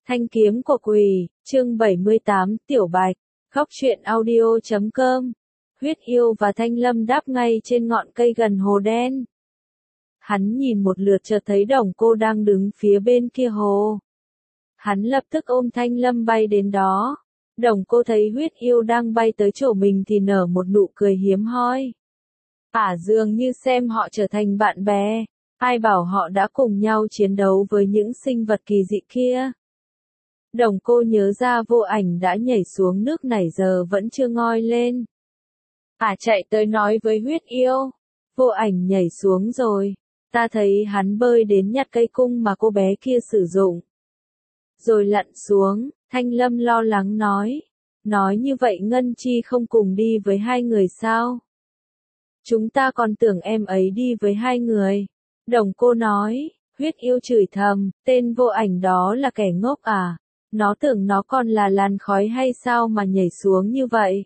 Thanh kiếm của quỷ, chương 78, Tiểu Bạch, góc truyện audio.com. Huyết yêu và Thanh Lâm đáp ngay trên ngọn cây gần hồ đen. Hắn nhìn một lượt chợt thấy Đồng Cô đang đứng phía bên kia hồ. Hắn lập tức ôm Thanh Lâm bay đến đó. Đồng Cô thấy huyết yêu đang bay tới chỗ mình thì nở một nụ cười hiếm hoi. Dường như xem họ trở thành bạn bè. Ai bảo họ đã cùng nhau chiến đấu với những sinh vật kỳ dị kia. Đồng Cô nhớ ra Vô Ảnh đã nhảy xuống nước nãy giờ vẫn chưa ngoi lên. Chạy tới nói với huyết yêu. Vô Ảnh nhảy xuống rồi. Ta thấy hắn bơi đến nhặt cây cung mà cô bé kia sử dụng. Rồi lặn xuống, Thanh Lâm lo lắng nói. Nói như vậy Ngân Chi không cùng đi với hai người sao? Chúng ta còn tưởng em ấy đi với hai người. Đồng Cô nói, huyết yêu chửi thầm, tên Vô Ảnh đó là kẻ ngốc à? Nó tưởng nó còn là làn khói hay sao mà nhảy xuống như vậy?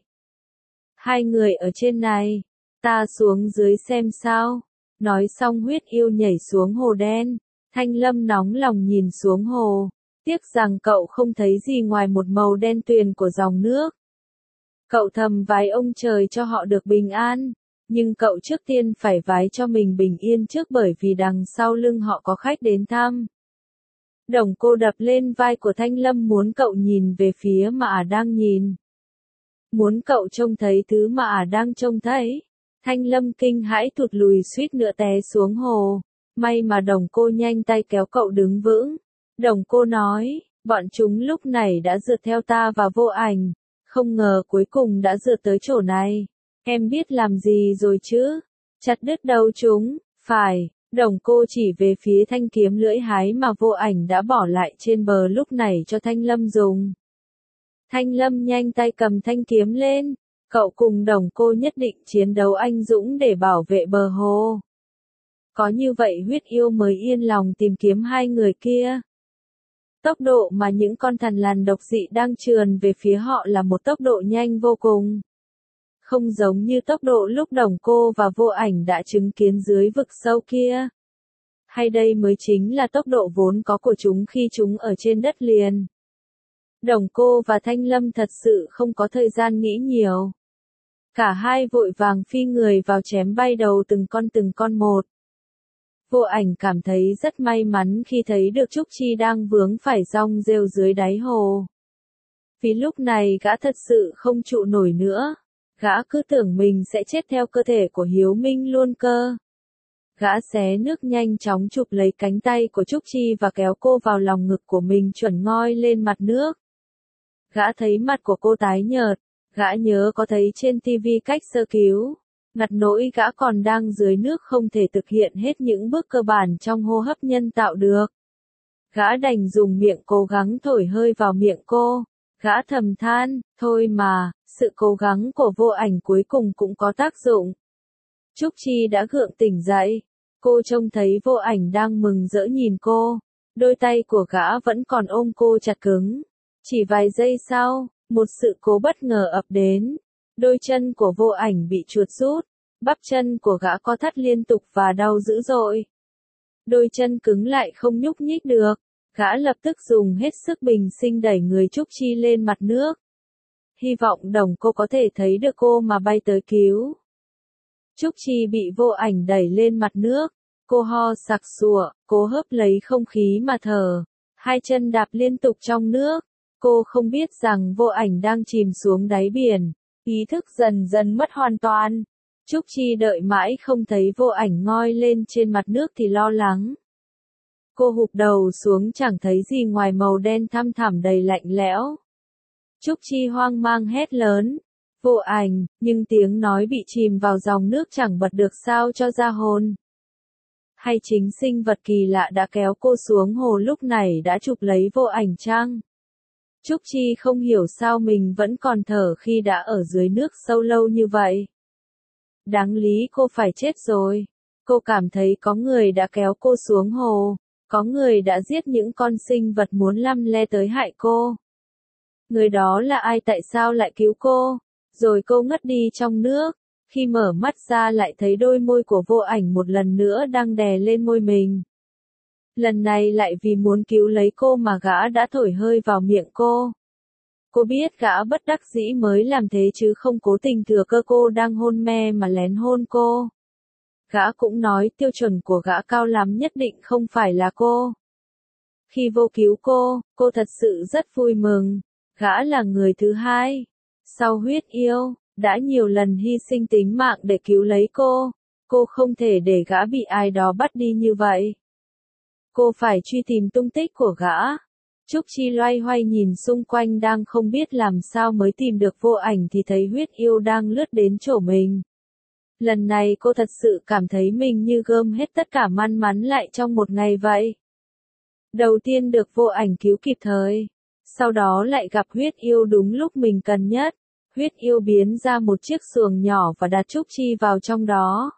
Hai người ở trên này, ta xuống dưới xem sao. Nói xong huyết yêu nhảy xuống hồ đen. Thanh Lâm nóng lòng nhìn xuống hồ. Tiếc rằng cậu không thấy gì ngoài một màu đen tuyền của dòng nước. Cậu thầm vái ông trời cho họ được bình an. Nhưng cậu trước tiên phải vái cho mình bình yên trước bởi vì đằng sau lưng họ có khách đến thăm. Đồng Cô đập lên vai của Thanh Lâm muốn cậu nhìn về phía mà đang nhìn. Muốn cậu trông thấy thứ mà đang trông thấy. Thanh Lâm kinh hãi thụt lùi suýt nữa té xuống hồ. May mà Đồng Cô nhanh tay kéo cậu đứng vững. Đồng Cô nói, bọn chúng lúc này đã rượt theo ta và Vô Ảnh. Không ngờ cuối cùng đã rượt tới chỗ này. Em biết làm gì rồi chứ? Chặt đứt đầu chúng, phải. Đồng Cô chỉ về phía thanh kiếm lưỡi hái mà Vô Ảnh đã bỏ lại trên bờ lúc này cho Thanh Lâm dùng. Thanh Lâm nhanh tay cầm thanh kiếm lên. Cậu cùng Đồng Cô nhất định chiến đấu anh dũng để bảo vệ bờ hồ. Có như vậy huyết yêu mới yên lòng tìm kiếm hai người kia. Tốc độ mà những con thằn lằn độc dị đang trườn về phía họ là một tốc độ nhanh vô cùng. Không giống như tốc độ lúc Đồng Cô và Vô Ảnh đã chứng kiến dưới vực sâu kia. Hay đây mới chính là tốc độ vốn có của chúng khi chúng ở trên đất liền. Đồng Cô và Thanh Lâm thật sự không có thời gian nghĩ nhiều. Cả hai vội vàng phi người vào chém bay đầu từng con một. Vô Ảnh cảm thấy rất may mắn khi thấy được Trúc Chi đang vướng phải rong rêu dưới đáy hồ. Vì lúc này gã thật sự không trụ nổi nữa. Gã cứ tưởng mình sẽ chết theo cơ thể của Hiếu Minh luôn cơ. Gã xé nước nhanh chóng chụp lấy cánh tay của Trúc Chi và kéo cô vào lòng ngực của mình chuẩn ngoi lên mặt nước. Gã thấy mặt của cô tái nhợt. Gã nhớ có thấy trên TV cách sơ cứu. Ngặt nỗi gã còn đang dưới nước không thể thực hiện hết những bước cơ bản trong hô hấp nhân tạo được. Gã đành dùng miệng cố gắng thổi hơi vào miệng cô. Gã thầm than, thôi mà, sự cố gắng của Vô Ảnh cuối cùng cũng có tác dụng. Trúc Chi đã gượng tỉnh dậy. Cô trông thấy Vô Ảnh đang mừng rỡ nhìn cô. Đôi tay của gã vẫn còn ôm cô chặt cứng. Chỉ vài giây sau, một sự cố bất ngờ ập đến. Đôi chân của Vô Ảnh bị chuột rút. Bắp chân của gã co thắt liên tục và đau dữ dội. Đôi chân cứng lại không nhúc nhích được. Gã lập tức dùng hết sức bình sinh đẩy người Trúc Chi lên mặt nước. Hy vọng Đồng Cô có thể thấy được cô mà bay tới cứu. Trúc Chi bị Vô Ảnh đẩy lên mặt nước. Cô ho sặc sụa, cố hớp lấy không khí mà thở. Hai chân đạp liên tục trong nước. Cô không biết rằng Vô Ảnh đang chìm xuống đáy biển. Ý thức dần dần mất hoàn toàn. Trúc Chi đợi mãi không thấy Vô Ảnh ngoi lên trên mặt nước thì lo lắng. Cô hụp đầu xuống chẳng thấy gì ngoài màu đen thăm thẳm đầy lạnh lẽo. Trúc Chi hoang mang hét lớn. Vô Ảnh, nhưng tiếng nói bị chìm vào dòng nước chẳng bật được sao cho ra hồn. Hay chính sinh vật kỳ lạ đã kéo cô xuống hồ lúc này đã chụp lấy Vô Ảnh chăng? Trúc Chi không hiểu sao mình vẫn còn thở khi đã ở dưới nước sâu lâu như vậy. Đáng lý cô phải chết rồi. Cô cảm thấy có người đã kéo cô xuống hồ. Có người đã giết những con sinh vật muốn lăm le tới hại cô. Người đó là ai, tại sao lại cứu cô? Rồi cô ngất đi trong nước. Khi mở mắt ra lại thấy đôi môi của Vô Ảnh một lần nữa đang đè lên môi mình. Lần này lại vì muốn cứu lấy cô mà gã đã thổi hơi vào miệng cô. Cô biết gã bất đắc dĩ mới làm thế chứ không cố tình thừa cơ cô đang hôn mê mà lén hôn cô. Gã cũng nói tiêu chuẩn của gã cao lắm, nhất định không phải là cô. Khi vô cứu cô thật sự rất vui mừng. Gã là người thứ hai, sau huyết yêu, đã nhiều lần hy sinh tính mạng để cứu lấy cô. Cô không thể để gã bị ai đó bắt đi như vậy. Cô phải truy tìm tung tích của gã. Trúc Chi loay hoay nhìn xung quanh đang không biết làm sao mới tìm được Vô Ảnh thì thấy huyết yêu đang lướt đến chỗ mình. Lần này cô thật sự cảm thấy mình như gom hết tất cả may mắn lại trong một ngày vậy. Đầu tiên được Vô Ảnh cứu kịp thời, sau đó lại gặp huyết yêu đúng lúc mình cần nhất. Huyết yêu biến ra một chiếc xuồng nhỏ và đặt Trúc Chi vào trong đó.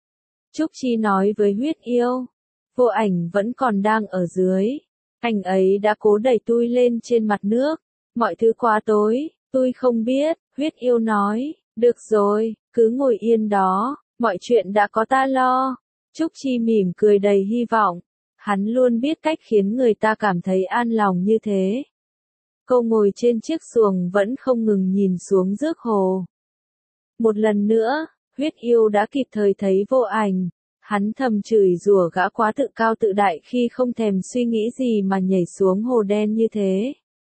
Trúc Chi nói với huyết yêu, Vô Ảnh vẫn còn đang ở dưới. Anh ấy đã cố đẩy tôi lên trên mặt nước. Mọi thứ quá tối, tôi không biết, huyết yêu nói, được rồi, cứ ngồi yên đó, mọi chuyện đã có ta lo. Trúc Chi mỉm cười đầy hy vọng. Hắn luôn biết cách khiến người ta cảm thấy an lòng như thế. Cô ngồi trên chiếc xuồng vẫn không ngừng nhìn xuống rước hồ. Một lần nữa, huyết yêu đã kịp thời thấy Vô Ảnh. Hắn thầm chửi rủa gã quá tự cao tự đại khi không thèm suy nghĩ gì mà nhảy xuống hồ đen như thế.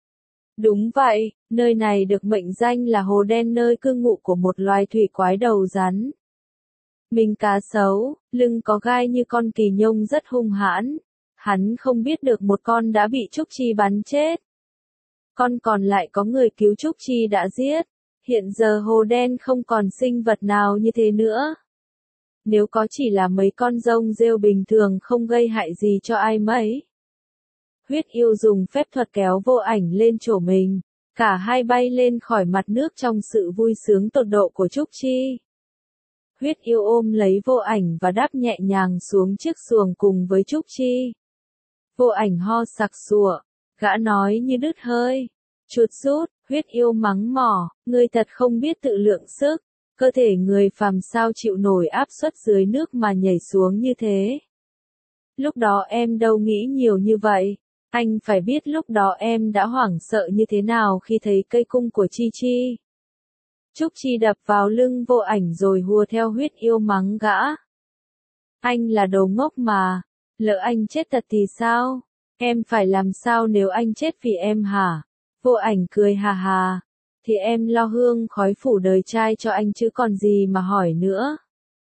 Đúng vậy, nơi này được mệnh danh là hồ đen, nơi cư ngụ của một loài thủy quái đầu rắn. Mình cá sấu, lưng có gai như con kỳ nhông rất hung hãn. Hắn không biết được một con đã bị Trúc Chi bắn chết. Con còn lại có người cứu Trúc Chi đã giết. Hiện giờ hồ đen không còn sinh vật nào như thế nữa. Nếu có chỉ là mấy con rông rêu bình thường không gây hại gì cho ai mấy. Huyết yêu dùng phép thuật kéo Vô Ảnh lên chỗ mình. Cả hai bay lên khỏi mặt nước trong sự vui sướng tột độ của Trúc Chi. Huyết yêu ôm lấy Vô Ảnh và đáp nhẹ nhàng xuống chiếc xuồng cùng với Trúc Chi. Vô Ảnh ho sặc sụa, gã nói như đứt hơi. Chuột rút, huyết yêu mắng mỏ, ngươi thật không biết tự lượng sức. Cơ thể người phàm sao chịu nổi áp suất dưới nước mà nhảy xuống như thế. Lúc đó em đâu nghĩ nhiều như vậy. Anh phải biết lúc đó em đã hoảng sợ như thế nào khi thấy cây cung của Chi Chi. Trúc Chi đập vào lưng Vô Ảnh rồi hùa theo huyết yêu mắng gã. Anh là đồ ngốc mà. Lỡ anh chết thật thì sao? Em phải làm sao nếu anh chết vì em hả? Vô Ảnh cười hà hà. Thì em lo hương khói phủ đời trai cho anh chứ còn gì mà hỏi nữa.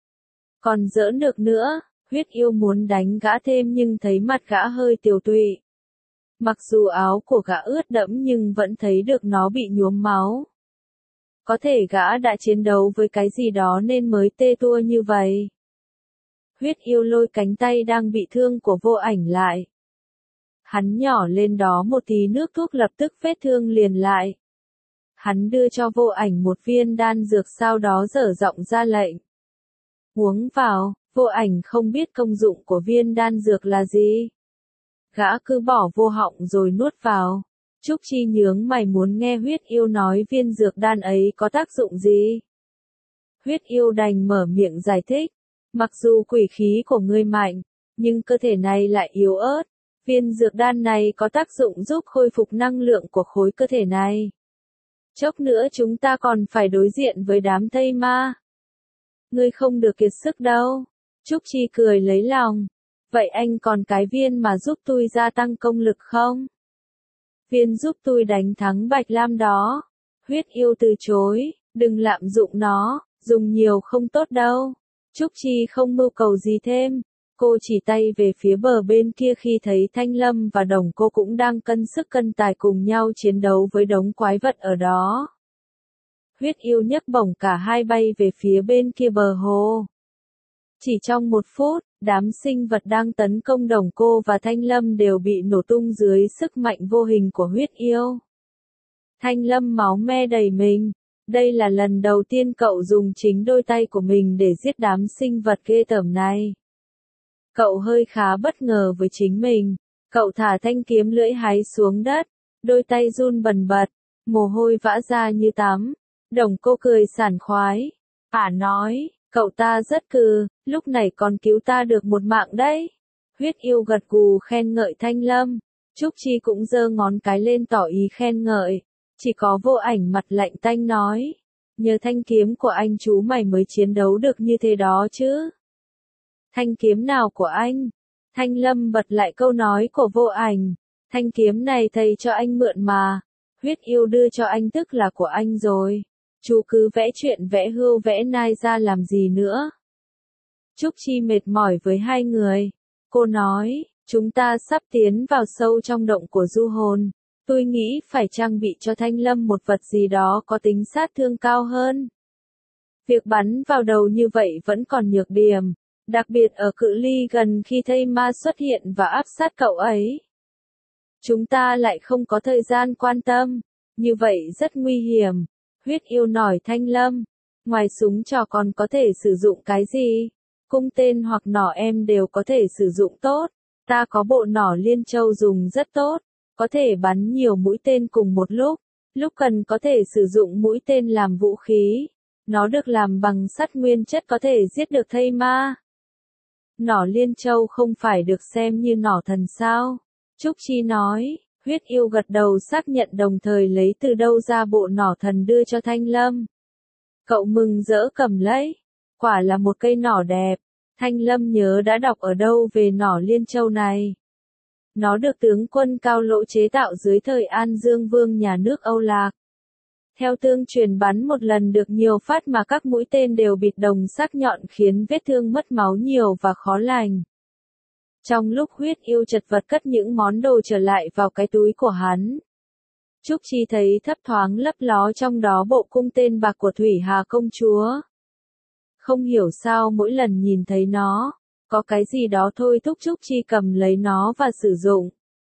Còn giỡn được nữa, huyết yêu muốn đánh gã thêm nhưng thấy mặt gã hơi tiều tụy. Mặc dù áo của gã ướt đẫm nhưng vẫn thấy được nó bị nhuốm máu. Có thể gã đã chiến đấu với cái gì đó nên mới tê tua như vậy. Huyết yêu lôi cánh tay đang bị thương của Vô Ảnh lại. Hắn nhỏ lên đó một tí nước thuốc lập tức vết thương liền lại. Hắn đưa cho Vô Ảnh một viên đan dược sau đó dở giọng ra lệnh. Uống vào, Vô Ảnh không biết công dụng của viên đan dược là gì. Gã cứ bỏ vô họng rồi nuốt vào. Trúc Chi nhướng mày muốn nghe huyết yêu nói viên dược đan ấy có tác dụng gì. Huyết yêu đành mở miệng giải thích. Mặc dù quỷ khí của ngươi mạnh, nhưng cơ thể này lại yếu ớt. Viên dược đan này có tác dụng giúp khôi phục năng lượng của khối cơ thể này. Chốc nữa chúng ta còn phải đối diện với đám Tây Ma. Ngươi không được kiệt sức đâu. Trúc Chi cười lấy lòng. Vậy anh còn cái viên mà giúp tôi gia tăng công lực không? Viên giúp tôi đánh thắng Bạch Lam đó. Huyết yêu từ chối, đừng lạm dụng nó, dùng nhiều không tốt đâu. Trúc Chi không mưu cầu gì thêm. Cô chỉ tay về phía bờ bên kia khi thấy Thanh Lâm và Đồng Cô cũng đang cân sức cân tài cùng nhau chiến đấu với đống quái vật ở đó. Huyết yêu nhấc bổng cả hai bay về phía bên kia bờ hồ. Chỉ trong một phút, đám sinh vật đang tấn công Đồng Cô và Thanh Lâm đều bị nổ tung dưới sức mạnh vô hình của huyết yêu. Thanh Lâm máu me đầy mình. Đây là lần đầu tiên cậu dùng chính đôi tay của mình để giết đám sinh vật ghê tởm này. Cậu hơi khá bất ngờ với chính mình. Cậu thả thanh kiếm lưỡi hái xuống đất. Đôi tay run bần bật. Mồ hôi vã ra như tắm. Đồng Cô cười sảng khoái. Ả nói, cậu ta rất lúc này còn cứu ta được một mạng đấy. Huyết yêu gật gù khen ngợi Thanh Lâm. Trúc Chi cũng giơ ngón cái lên tỏ ý khen ngợi. Chỉ có Vô Ảnh mặt lạnh tanh nói. Nhờ thanh kiếm của anh chú mày mới chiến đấu được như thế đó chứ. Thanh kiếm nào của anh? Thanh Lâm bật lại câu nói của Vô Ảnh. Thanh kiếm này thầy cho anh mượn mà. Huyết yêu đưa cho anh tức là của anh rồi. Chú cứ vẽ chuyện vẽ hươu vẽ nai ra làm gì nữa. Trúc Chi mệt mỏi với hai người. Cô nói, chúng ta sắp tiến vào sâu trong động của du hồn. Tôi nghĩ phải trang bị cho Thanh Lâm một vật gì đó có tính sát thương cao hơn. Việc bắn vào đầu như vậy vẫn còn nhược điểm, đặc biệt ở cự ly gần khi thây ma xuất hiện và áp sát cậu ấy. Chúng ta lại không có thời gian quan tâm, như vậy rất nguy hiểm. Huyết yêu nổi Thanh Lâm, ngoài súng trò còn có thể sử dụng cái gì? Cung tên hoặc nỏ em đều có thể sử dụng tốt. Ta có bộ nỏ liên châu dùng rất tốt, có thể bắn nhiều mũi tên cùng một lúc cần có thể sử dụng mũi tên làm vũ khí. Nó được làm bằng sắt nguyên chất có thể giết được thây ma. Nỏ liên châu không phải được xem như nỏ thần sao? Trúc Chi nói. Huyết yêu gật đầu xác nhận đồng thời lấy từ đâu ra bộ nỏ thần đưa cho Thanh Lâm. Cậu mừng rỡ cầm lấy. Quả là một cây nỏ đẹp. Thanh Lâm nhớ đã đọc ở đâu về nỏ liên châu này. Nó được tướng quân Cao Lỗ chế tạo dưới thời An Dương Vương nhà nước Âu Lạc. Theo tương truyền bắn một lần được nhiều phát mà các mũi tên đều bịt đồng sắc nhọn khiến vết thương mất máu nhiều và khó lành. Trong lúc huyết yêu chật vật cất những món đồ trở lại vào cái túi của hắn, Trúc Chi thấy thấp thoáng lấp ló trong đó bộ cung tên bạc của Thủy Hà công chúa. Không hiểu sao mỗi lần nhìn thấy nó, có cái gì đó thôi thúc Trúc Chi cầm lấy nó và sử dụng.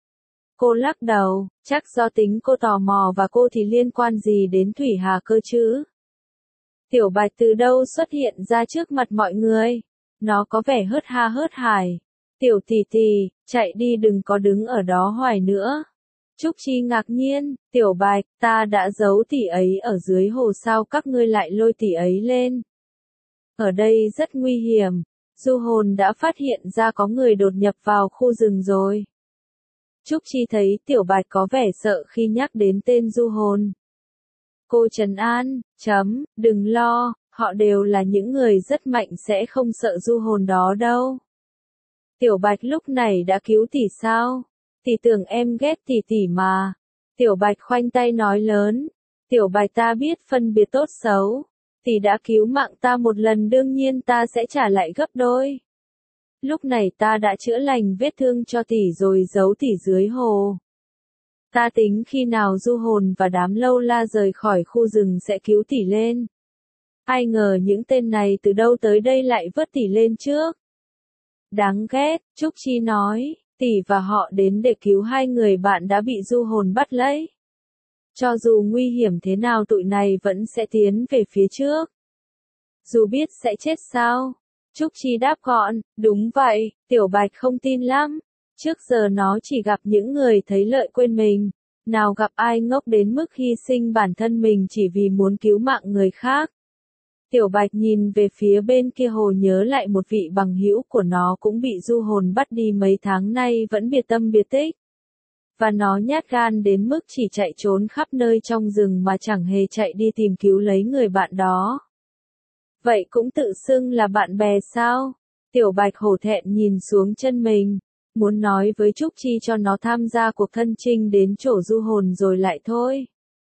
Cô lắc đầu, chắc do tính cô tò mò và cô thì liên quan gì đến Thủy Hà cơ chứ? Tiểu Bạch từ đâu xuất hiện ra trước mặt mọi người? Nó có vẻ hớt ha hớt hải. Tiểu tỷ tỷ, chạy đi đừng có đứng ở đó hoài nữa. Trúc Chi ngạc nhiên, Tiểu Bạch, ta đã giấu tỷ ấy ở dưới hồ sao các ngươi lại lôi tỷ ấy lên. Ở đây rất nguy hiểm, du hồn đã phát hiện ra có người đột nhập vào khu rừng rồi. Trúc Chi thấy Tiểu Bạch có vẻ sợ khi nhắc đến tên du hồn. Cô trấn an, đừng lo, họ đều là những người rất mạnh sẽ không sợ du hồn đó đâu. Tiểu Bạch lúc này đã cứu tỷ sao? Tỷ tưởng em ghét tỷ tỷ mà. Tiểu Bạch khoanh tay nói lớn. Tiểu Bạch ta biết phân biệt tốt xấu. Tỷ đã cứu mạng ta một lần đương nhiên ta sẽ trả lại gấp đôi. Lúc này ta đã chữa lành vết thương cho tỷ rồi giấu tỷ dưới hồ. Ta tính khi nào du hồn và đám lâu la rời khỏi khu rừng sẽ cứu tỷ lên. Ai ngờ những tên này từ đâu tới đây lại vớt tỷ lên trước. Đáng ghét, Trúc Chi nói, tỷ và họ đến để cứu hai người bạn đã bị du hồn bắt lấy. Cho dù nguy hiểm thế nào tụi này vẫn sẽ tiến về phía trước. Dù biết sẽ chết sao? Trúc Chi đáp gọn, đúng vậy, Tiểu Bạch không tin lắm. Trước giờ nó chỉ gặp những người thấy lợi quên mình, nào gặp ai ngốc đến mức hy sinh bản thân mình chỉ vì muốn cứu mạng người khác. Tiểu Bạch nhìn về phía bên kia hồ nhớ lại một vị bằng hữu của nó cũng bị du hồn bắt đi mấy tháng nay vẫn biệt tâm biệt tích. Và nó nhát gan đến mức chỉ chạy trốn khắp nơi trong rừng mà chẳng hề chạy đi tìm cứu lấy người bạn đó. Vậy cũng tự xưng là bạn bè sao? Tiểu Bạch hổ thẹn nhìn xuống chân mình, muốn nói với Trúc Chi cho nó tham gia cuộc thân chinh đến chỗ du hồn rồi lại thôi.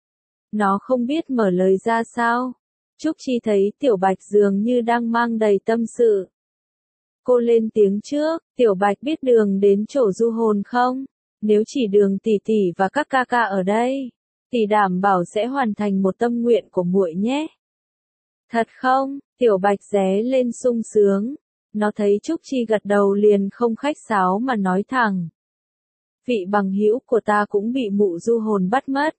Nó không biết mở lời ra sao. Trúc Chi thấy Tiểu Bạch dường như đang mang đầy tâm sự. Cô lên tiếng trước, Tiểu Bạch biết đường đến chỗ du hồn không? Nếu chỉ đường tỷ tỷ và các ca ca ở đây, tỷ đảm bảo sẽ hoàn thành một tâm nguyện của muội nhé. Thật không? Tiểu Bạch ré lên sung sướng. Nó thấy Trúc Chi gật đầu liền không khách sáo mà nói thẳng. Vị bằng hữu của ta cũng bị mụ du hồn bắt mất.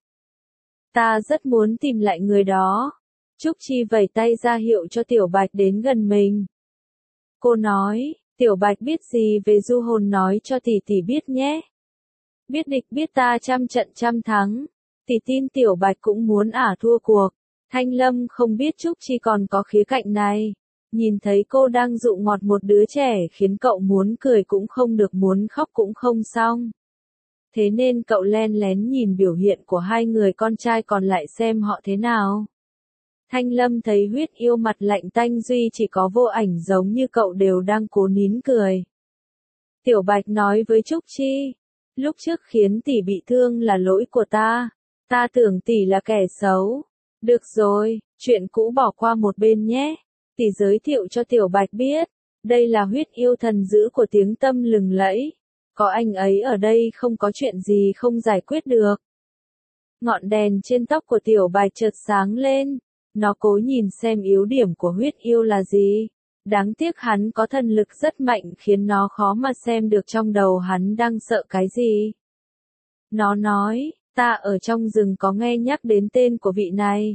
Ta rất muốn tìm lại người đó. Trúc Chi vẩy tay ra hiệu cho Tiểu Bạch đến gần mình. Cô nói, Tiểu Bạch biết gì về du hồn nói cho tỷ tỷ biết nhé. Biết địch biết ta trăm trận trăm thắng. Tỷ tin Tiểu Bạch cũng muốn thua cuộc. Thanh Lâm không biết Trúc Chi còn có khía cạnh này. Nhìn thấy cô đang dụ ngọt một đứa trẻ khiến cậu muốn cười cũng không được, muốn khóc cũng không xong. Thế nên cậu len lén nhìn biểu hiện của hai người con trai còn lại xem họ thế nào. Thanh Lâm thấy Huyết Yêu mặt lạnh tanh, duy chỉ có Vô Ảnh giống như cậu đều đang cố nín cười. Tiểu Bạch nói với Trúc Chi, lúc trước khiến tỷ bị thương là lỗi của ta tưởng tỷ là kẻ xấu. Được rồi, chuyện cũ bỏ qua một bên nhé, tỷ giới thiệu cho Tiểu Bạch biết, đây là Huyết Yêu thần dữ của tiếng tăm lừng lẫy. Có anh ấy ở đây không có chuyện gì không giải quyết được. Ngọn đèn trên tóc của Tiểu Bạch chợt sáng lên, nó cố nhìn xem yếu điểm của Huyết Yêu là gì. Đáng tiếc hắn có thần lực rất mạnh khiến nó khó mà xem được trong đầu hắn đang sợ cái gì. Nó nói, ta ở trong rừng có nghe nhắc đến tên của vị này.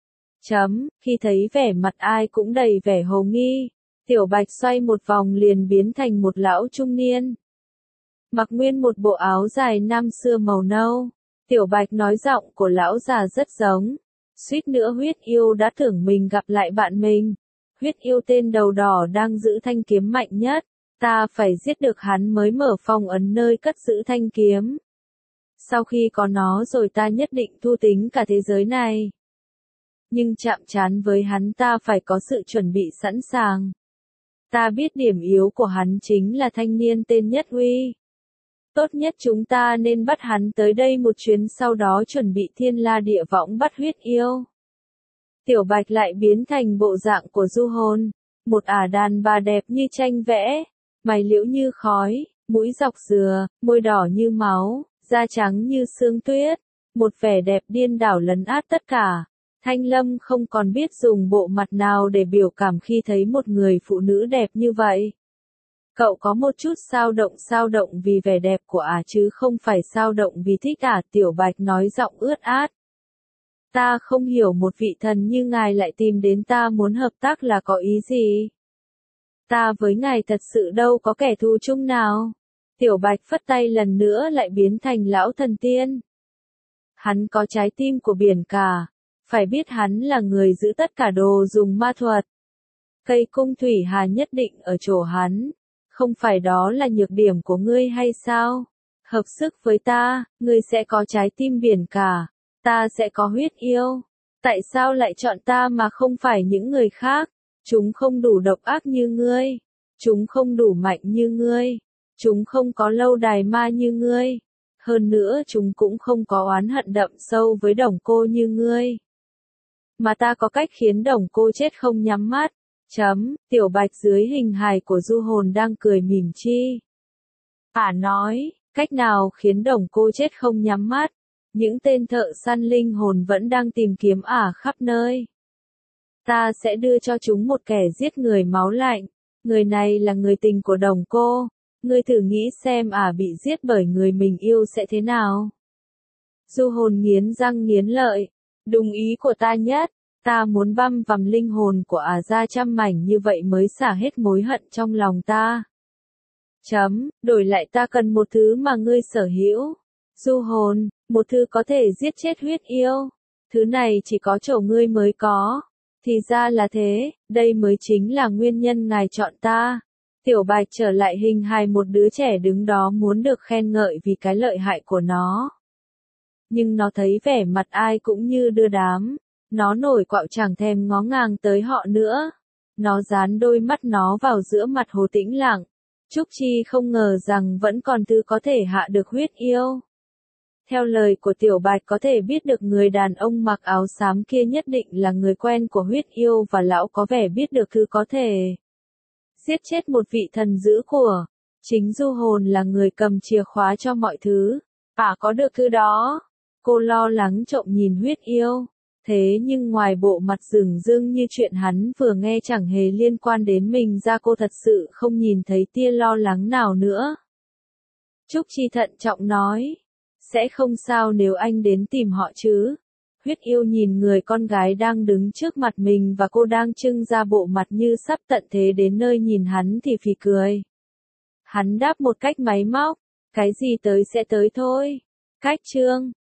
Khi thấy vẻ mặt ai cũng đầy vẻ hồ nghi, Tiểu Bạch xoay một vòng liền biến thành một lão trung niên. Mặc nguyên một bộ áo dài năm xưa màu nâu, Tiểu Bạch nói giọng của lão già rất giống. Suýt nữa Huyết Yêu đã tưởng mình gặp lại bạn mình. Huyết Yêu tên đầu đỏ đang giữ thanh kiếm mạnh nhất, ta phải giết được hắn mới mở phong ấn nơi cất giữ thanh kiếm. Sau khi có nó rồi ta nhất định thu tính cả thế giới này. Nhưng chạm trán với hắn ta phải có sự chuẩn bị sẵn sàng. Ta biết điểm yếu của hắn chính là thanh niên tên Nhất Uy. Tốt nhất chúng ta nên bắt hắn tới đây một chuyến, sau đó chuẩn bị thiên la địa võng bắt Huyết Yêu. Tiểu Bạch lại biến thành bộ dạng của Du Hồn, một ả đàn bà đẹp như tranh vẽ, mày liễu như khói, mũi dọc dừa, môi đỏ như máu, da trắng như sương tuyết, một vẻ đẹp điên đảo lấn át tất cả. Thanh Lâm không còn biết dùng bộ mặt nào để biểu cảm khi thấy một người phụ nữ đẹp như vậy. Cậu có một chút sao động vì vẻ đẹp của ả chứ không phải sao động vì thích ả. Tiểu Bạch nói giọng ướt át. Ta không hiểu một vị thần như ngài lại tìm đến ta muốn hợp tác là có ý gì. Ta với ngài thật sự đâu có kẻ thù chung nào. Tiểu Bạch phất tay lần nữa lại biến thành lão thần tiên. Hắn có trái tim của biển cả. Phải biết hắn là người giữ tất cả đồ dùng ma thuật. Cây cung thủy hà nhất định ở chỗ hắn. Không phải đó là nhược điểm của ngươi hay sao? Hợp sức với ta, ngươi sẽ có trái tim biển cả. Ta sẽ có Huyết Yêu. Tại sao lại chọn ta mà không phải những người khác? Chúng không đủ độc ác như ngươi. Chúng không đủ mạnh như ngươi. Chúng không có lâu đài ma như ngươi. Hơn nữa chúng cũng không có oán hận đậm sâu với Đồng Cô như ngươi. Mà ta có cách khiến Đồng Cô chết không nhắm mắt. Tiểu Bạch dưới hình hài của Du Hồn đang cười mỉm chi. Ả nói, cách nào khiến Đồng Cô chết không nhắm mắt? Những tên thợ săn linh hồn vẫn đang tìm kiếm ả khắp nơi. Ta sẽ đưa cho chúng một kẻ giết người máu lạnh. Người này là người tình của Đồng Cô. Ngươi thử nghĩ xem ả bị giết bởi người mình yêu sẽ thế nào? Du Hồn nghiến răng nghiến lợi. Đúng ý của ta nhất. Ta muốn băm vằm linh hồn của ả ra trăm mảnh, như vậy mới xả hết mối hận trong lòng ta. Đổi lại ta cần một thứ mà ngươi sở hữu. Du Hồn, một thứ có thể giết chết Huyết Yêu. Thứ này chỉ có chỗ ngươi mới có. Thì ra là thế, đây mới chính là nguyên nhân ngài chọn ta. Tiểu Bạch trở lại hình hài một đứa trẻ đứng đó muốn được khen ngợi vì cái lợi hại của nó. Nhưng nó thấy vẻ mặt ai cũng như đưa đám. Nó nổi quạo chẳng thèm ngó ngàng tới họ nữa. Nó dán đôi mắt nó vào giữa mặt Hồ Tĩnh Lặng. Trúc Chi không ngờ rằng vẫn còn thứ có thể hạ được Huyết Yêu. Theo lời của Tiểu Bạch có thể biết được người đàn ông mặc áo xám kia nhất định là người quen của Huyết Yêu, và lão có vẻ biết được thứ có thể giết chết một vị thần dữ của. Chính Du Hồn là người cầm chìa khóa cho mọi thứ. Có được thứ đó. Cô lo lắng trộm nhìn Huyết Yêu. Thế nhưng ngoài bộ mặt rừng rưng như chuyện hắn vừa nghe chẳng hề liên quan đến mình ra, cô thật sự không nhìn thấy tia lo lắng nào nữa. Trúc Chi thận trọng nói. Sẽ không sao nếu anh đến tìm họ chứ. Huyết Yêu nhìn người con gái đang đứng trước mặt mình và cô đang trưng ra bộ mặt như sắp tận thế đến nơi, nhìn hắn thì phì cười. Hắn đáp một cách máy móc. Cái gì tới sẽ tới thôi. Cách chương